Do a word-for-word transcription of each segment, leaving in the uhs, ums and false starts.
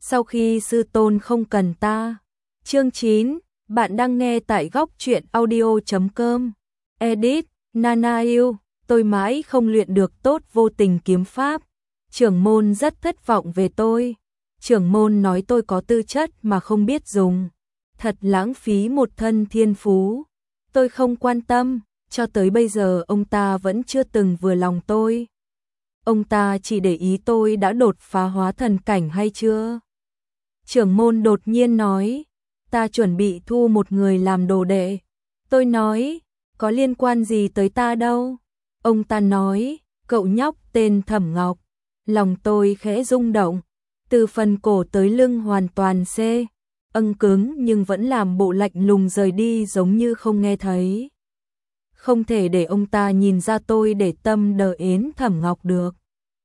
sau khi sư tôn không cần ta. Chương chín, bạn đang nghe tại góc truyện audio chấm com. Edit, Nana yêu, tôi mãi không luyện được tốt vô tình kiếm pháp. Trưởng môn rất thất vọng về tôi. Trưởng môn nói tôi có tư chất mà không biết dùng. Thật lãng phí một thân thiên phú. Tôi không quan tâm, cho tới bây giờ ông ta vẫn chưa từng vừa lòng tôi. Ông ta chỉ để ý tôi đã đột phá hóa thần cảnh hay chưa. Trưởng môn đột nhiên nói, ta chuẩn bị thu một người làm đồ đệ. Tôi nói, có liên quan gì tới ta đâu. Ông ta nói, cậu nhóc tên Thẩm Ngọc. Lòng tôi khẽ rung động, từ phần cổ tới lưng hoàn toàn xê, âng cứng nhưng vẫn làm bộ lạnh lùng rời đi giống như không nghe thấy. Không thể để ông ta nhìn ra tôi để tâm đờ ến Thẩm Ngọc được.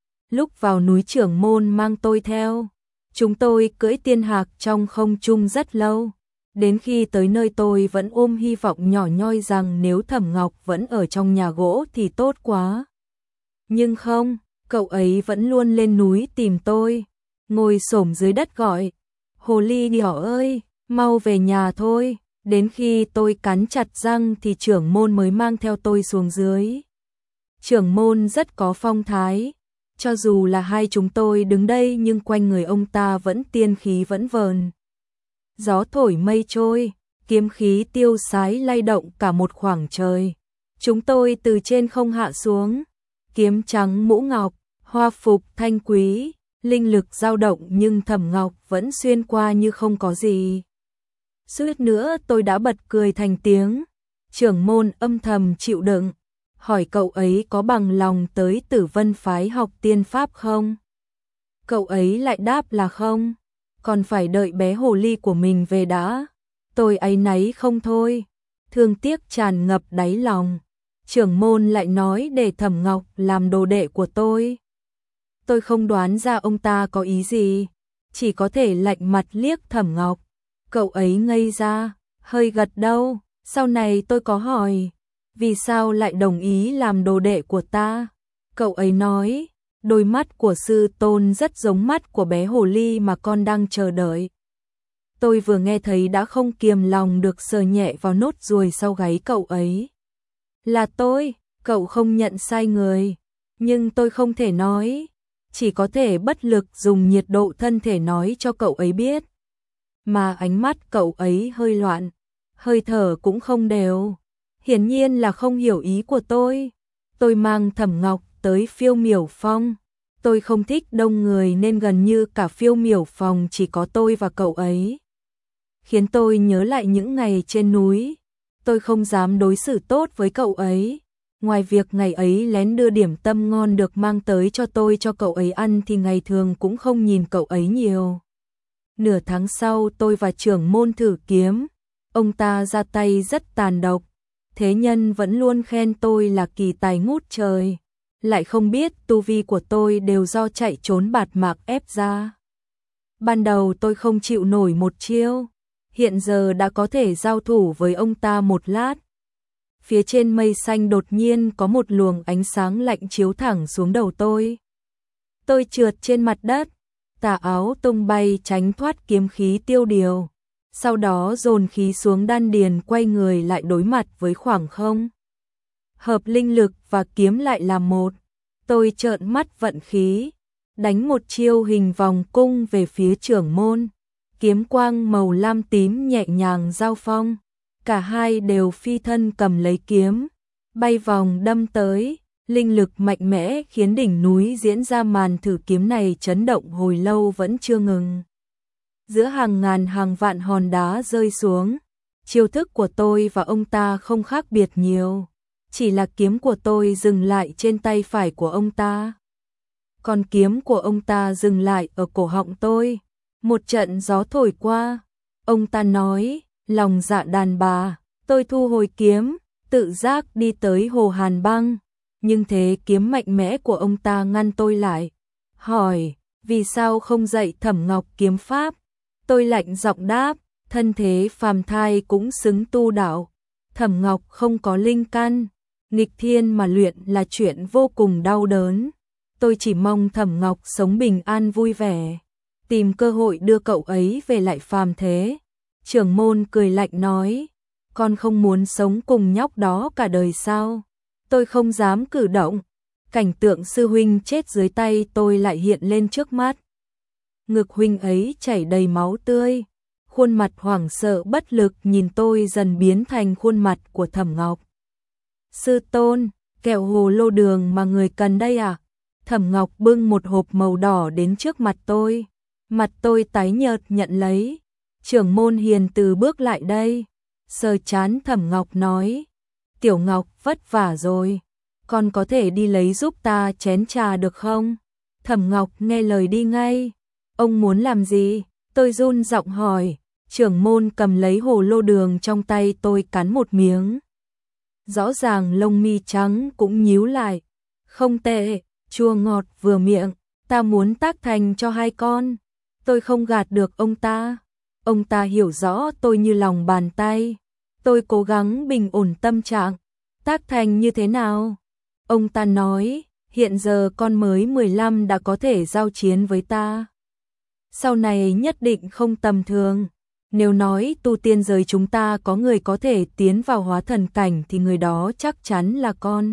Lúc vào núi trưởng môn mang tôi theo, chúng tôi cưỡi tiên hạc trong không trung rất lâu. Đến khi tới nơi tôi vẫn ôm hy vọng nhỏ nhoi rằng nếu Thẩm Ngọc vẫn ở trong nhà gỗ thì tốt quá. Nhưng không, cậu ấy vẫn luôn lên núi tìm tôi, ngồi xổm dưới đất gọi, hồ ly nhỏ ơi, mau về nhà thôi. Đến khi tôi cắn chặt răng thì trưởng môn mới mang theo tôi xuống dưới. Trưởng môn rất có phong thái, cho dù là hai chúng tôi đứng đây nhưng quanh người ông ta vẫn tiên khí vẫn vờn. Gió thổi mây trôi, kiếm khí tiêu sái lay động cả một khoảng trời. Chúng tôi từ trên không hạ xuống, kiếm trắng mũ ngọc, hoa phục thanh quý, linh lực dao động nhưng Thẩm Ngọc vẫn xuyên qua như không có gì. Suýt nữa tôi đã bật cười thành tiếng. Trưởng môn âm thầm chịu đựng, hỏi cậu ấy có bằng lòng tới Tử Vân phái học tiên pháp không? Cậu ấy lại đáp là không, còn phải đợi bé hồ ly của mình về đã. Tôi áy náy không thôi, thương tiếc tràn ngập đáy lòng. Trưởng môn lại nói để Thẩm Ngọc làm đồ đệ của tôi. Tôi không đoán ra ông ta có ý gì, chỉ có thể lạnh mặt liếc Thẩm Ngọc. Cậu ấy ngây ra, hơi gật đầu. Sau này tôi có hỏi, vì sao lại đồng ý làm đồ đệ của ta? Cậu ấy nói, đôi mắt của sư tôn rất giống mắt của bé hồ ly mà con đang chờ đợi. Tôi vừa nghe thấy đã không kiềm lòng được sờ nhẹ vào nốt ruồi sau gáy cậu ấy. Là tôi, cậu không nhận sai người, nhưng tôi không thể nói, chỉ có thể bất lực dùng nhiệt độ thân thể nói cho cậu ấy biết. Mà ánh mắt cậu ấy hơi loạn, hơi thở cũng không đều, hiển nhiên là không hiểu ý của tôi. Tôi mang Thẩm Ngọc tới Phiêu Miểu Phong. Tôi không thích đông người nên gần như cả Phiêu Miểu Phòng chỉ có tôi và cậu ấy. Khiến tôi nhớ lại những ngày trên núi. Tôi không dám đối xử tốt với cậu ấy. Ngoài việc ngày ấy lén đưa điểm tâm ngon được mang tới cho tôi cho cậu ấy ăn thì ngày thường cũng không nhìn cậu ấy nhiều. Nửa tháng sau tôi và trưởng môn thử kiếm. Ông ta ra tay rất tàn độc. Thế nhân vẫn luôn khen tôi là kỳ tài ngút trời. Lại không biết tu vi của tôi đều do chạy trốn bạt mạng ép ra. Ban đầu tôi không chịu nổi một chiêu. Hiện giờ đã có thể giao thủ với ông ta một lát. Phía trên mây xanh đột nhiên có một luồng ánh sáng lạnh chiếu thẳng xuống đầu tôi. Tôi trượt trên mặt đất, tà áo tung bay tránh thoát kiếm khí tiêu điều. Sau đó dồn khí xuống đan điền quay người lại đối mặt với khoảng không. Hợp linh lực và kiếm lại là một. Tôi trợn mắt vận khí, đánh một chiêu hình vòng cung về phía trưởng môn. Kiếm quang màu lam tím nhẹ nhàng giao phong. Cả hai đều phi thân cầm lấy kiếm, bay vòng đâm tới. Linh lực mạnh mẽ khiến đỉnh núi diễn ra màn thử kiếm này chấn động hồi lâu vẫn chưa ngừng. Giữa hàng ngàn hàng vạn hòn đá rơi xuống, chiêu thức của tôi và ông ta không khác biệt nhiều. Chỉ là kiếm của tôi dừng lại trên tay phải của ông ta. Còn kiếm của ông ta dừng lại ở cổ họng tôi. Một trận gió thổi qua. Ông ta nói, lòng dạ đàn bà. Tôi thu hồi kiếm, tự giác đi tới Hồ Hàn Băng. Nhưng thế kiếm mạnh mẽ của ông ta ngăn tôi lại. Hỏi, vì sao không dạy Thẩm Ngọc kiếm pháp? Tôi lạnh giọng đáp, thân thế phàm thai cũng xứng tu đạo. Thẩm Ngọc không có linh căn. Nghịch thiên mà luyện là chuyện vô cùng đau đớn. Tôi chỉ mong Thẩm Ngọc sống bình an vui vẻ. tìm cơ hội đưa cậu ấy về lại phàm thế. Trưởng môn cười lạnh nói, con không muốn sống cùng nhóc đó cả đời sao? Tôi không dám cử động. Cảnh tượng sư huynh chết dưới tay tôi lại hiện lên trước mắt. Ngực huynh ấy chảy đầy máu tươi, khuôn mặt hoảng sợ bất lực nhìn tôi dần biến thành khuôn mặt của Thẩm Ngọc. Sư tôn, kẹo hồ lô đường mà người cần đây à? Thẩm Ngọc bưng một hộp màu đỏ đến trước mặt tôi. Mặt tôi tái nhợt nhận lấy. Trưởng môn hiền từ bước lại đây. Sờ chán Thẩm Ngọc nói, Tiểu Ngọc vất vả rồi, con có thể đi lấy giúp ta chén trà được không? Thẩm Ngọc nghe lời đi ngay. Ông muốn làm gì? Tôi run giọng hỏi. Trưởng môn cầm lấy hồ lô đường trong tay tôi cắn một miếng. Rõ ràng lông mi trắng cũng nhíu lại. Không tệ, chua ngọt vừa miệng, ta muốn tác thành cho hai con. Tôi không gạt được ông ta. Ông ta hiểu rõ tôi như lòng bàn tay. Tôi cố gắng bình ổn tâm trạng. Tác thành như thế nào? Ông ta nói, hiện giờ con mới mười lăm đã có thể giao chiến với ta. Sau này nhất định không tầm thường. Nếu nói tu tiên giới chúng ta có người có thể tiến vào hóa thần cảnh thì người đó chắc chắn là con.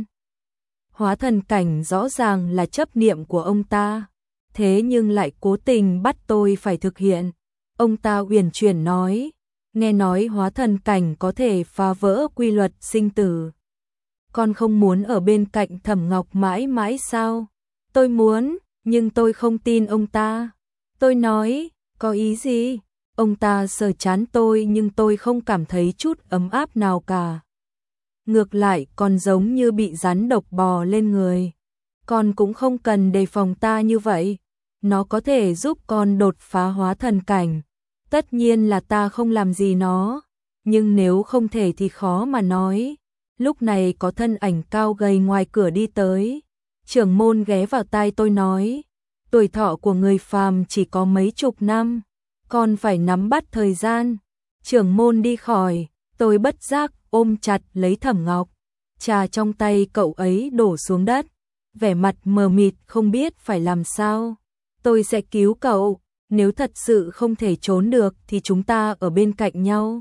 Hóa thần cảnh rõ ràng là chấp niệm của ông ta, thế nhưng lại cố tình bắt tôi phải thực hiện. Ông ta uyển chuyển nói, nghe nói hóa thần cảnh có thể phá vỡ quy luật sinh tử. Con không muốn ở bên cạnh Thẩm Ngọc mãi mãi sao? Tôi muốn, nhưng tôi không tin ông ta. Tôi nói, có ý gì? Ông ta sờ chán tôi nhưng tôi không cảm thấy chút ấm áp nào cả. Ngược lại còn giống như bị rắn độc bò lên người. Con cũng không cần đề phòng ta như vậy. Nó có thể giúp con đột phá hóa thần cảnh. Tất nhiên là ta không làm gì nó. Nhưng nếu không thể thì khó mà nói. Lúc này có thân ảnh cao gầy ngoài cửa đi tới. Trưởng môn ghé vào tai tôi nói, tuổi thọ của người phàm chỉ có mấy chục năm, con phải nắm bắt thời gian. Trưởng môn đi khỏi, tôi bất giác ôm chặt lấy Thẩm Ngọc. Trà trong tay cậu ấy đổ xuống đất, vẻ mặt mờ mịt không biết phải làm sao. Tôi sẽ cứu cậu, nếu thật sự không thể trốn được thì chúng ta ở bên cạnh nhau.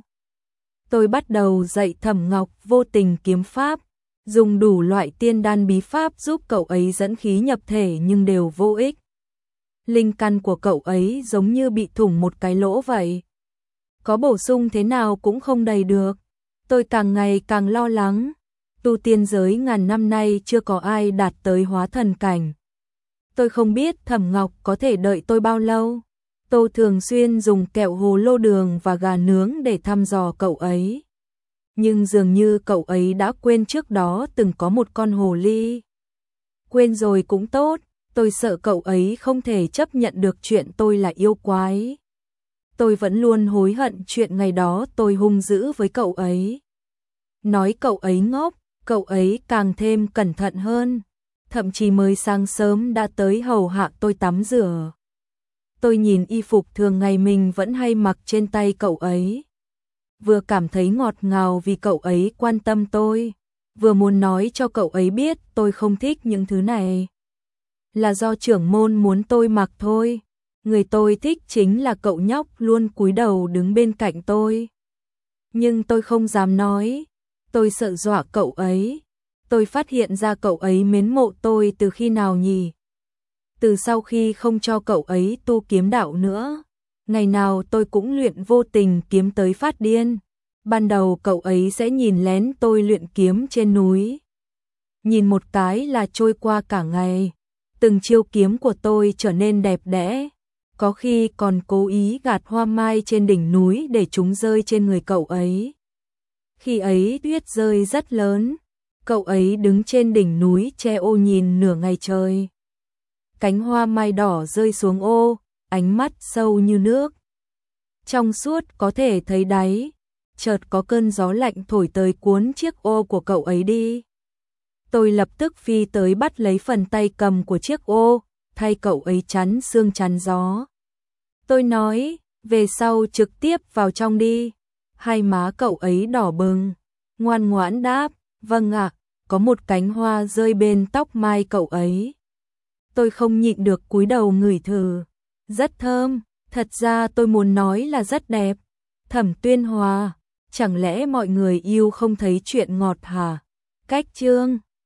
Tôi bắt đầu dạy Thẩm Ngọc vô tình kiếm pháp, dùng đủ loại tiên đan bí pháp giúp cậu ấy dẫn khí nhập thể nhưng đều vô ích. Linh căn của cậu ấy giống như bị thủng một cái lỗ vậy. Có bổ sung thế nào cũng không đầy được. Tôi càng ngày càng lo lắng. Tu tiên giới ngàn năm nay chưa có ai đạt tới hóa thần cảnh. Tôi không biết Thẩm Ngọc có thể đợi tôi bao lâu. Tôi thường xuyên dùng kẹo hồ lô đường và gà nướng để thăm dò cậu ấy. Nhưng dường như cậu ấy đã quên trước đó từng có một con hồ ly. Quên rồi cũng tốt, tôi sợ cậu ấy không thể chấp nhận được chuyện tôi là yêu quái. Tôi vẫn luôn hối hận chuyện ngày đó tôi hung dữ với cậu ấy. Nói cậu ấy ngốc, cậu ấy càng thêm cẩn thận hơn. Thậm chí mới sáng sớm đã tới hầu hạ tôi tắm rửa. Tôi nhìn y phục thường ngày mình vẫn hay mặc trên tay cậu ấy. Vừa cảm thấy ngọt ngào vì cậu ấy quan tâm tôi, vừa muốn nói cho cậu ấy biết tôi không thích những thứ này. Là do trưởng môn muốn tôi mặc thôi. Người tôi thích chính là cậu nhóc luôn cúi đầu đứng bên cạnh tôi. Nhưng tôi không dám nói, tôi sợ dọa cậu ấy. Tôi phát hiện ra cậu ấy mến mộ tôi từ khi nào nhỉ? Từ sau khi không cho cậu ấy tu kiếm đạo nữa. Ngày nào tôi cũng luyện vô tình kiếm tới phát điên. Ban đầu cậu ấy sẽ nhìn lén tôi luyện kiếm trên núi. Nhìn một cái là trôi qua cả ngày. Từng chiêu kiếm của tôi trở nên đẹp đẽ. Có khi còn cố ý gạt hoa mai trên đỉnh núi để chúng rơi trên người cậu ấy. Khi ấy tuyết rơi rất lớn. Cậu ấy đứng trên đỉnh núi che ô nhìn nửa ngày trời. Cánh hoa mai đỏ rơi xuống ô, ánh mắt sâu như nước. Trong suốt có thể thấy đáy, chợt có cơn gió lạnh thổi tới cuốn chiếc ô của cậu ấy đi. Tôi lập tức phi tới bắt lấy phần tay cầm của chiếc ô, thay cậu ấy chắn sương chắn gió. Tôi nói, về sau trực tiếp vào trong đi. Hai má cậu ấy đỏ bừng, ngoan ngoãn đáp, vâng ạ, có một cánh hoa rơi bên tóc mai cậu ấy. Tôi không nhịn được cúi đầu ngửi thử. Rất thơm, thật ra tôi muốn nói là rất đẹp. Thẩm Tuyên Hòa, chẳng lẽ mọi người yêu không thấy chuyện ngọt hả? Cách chương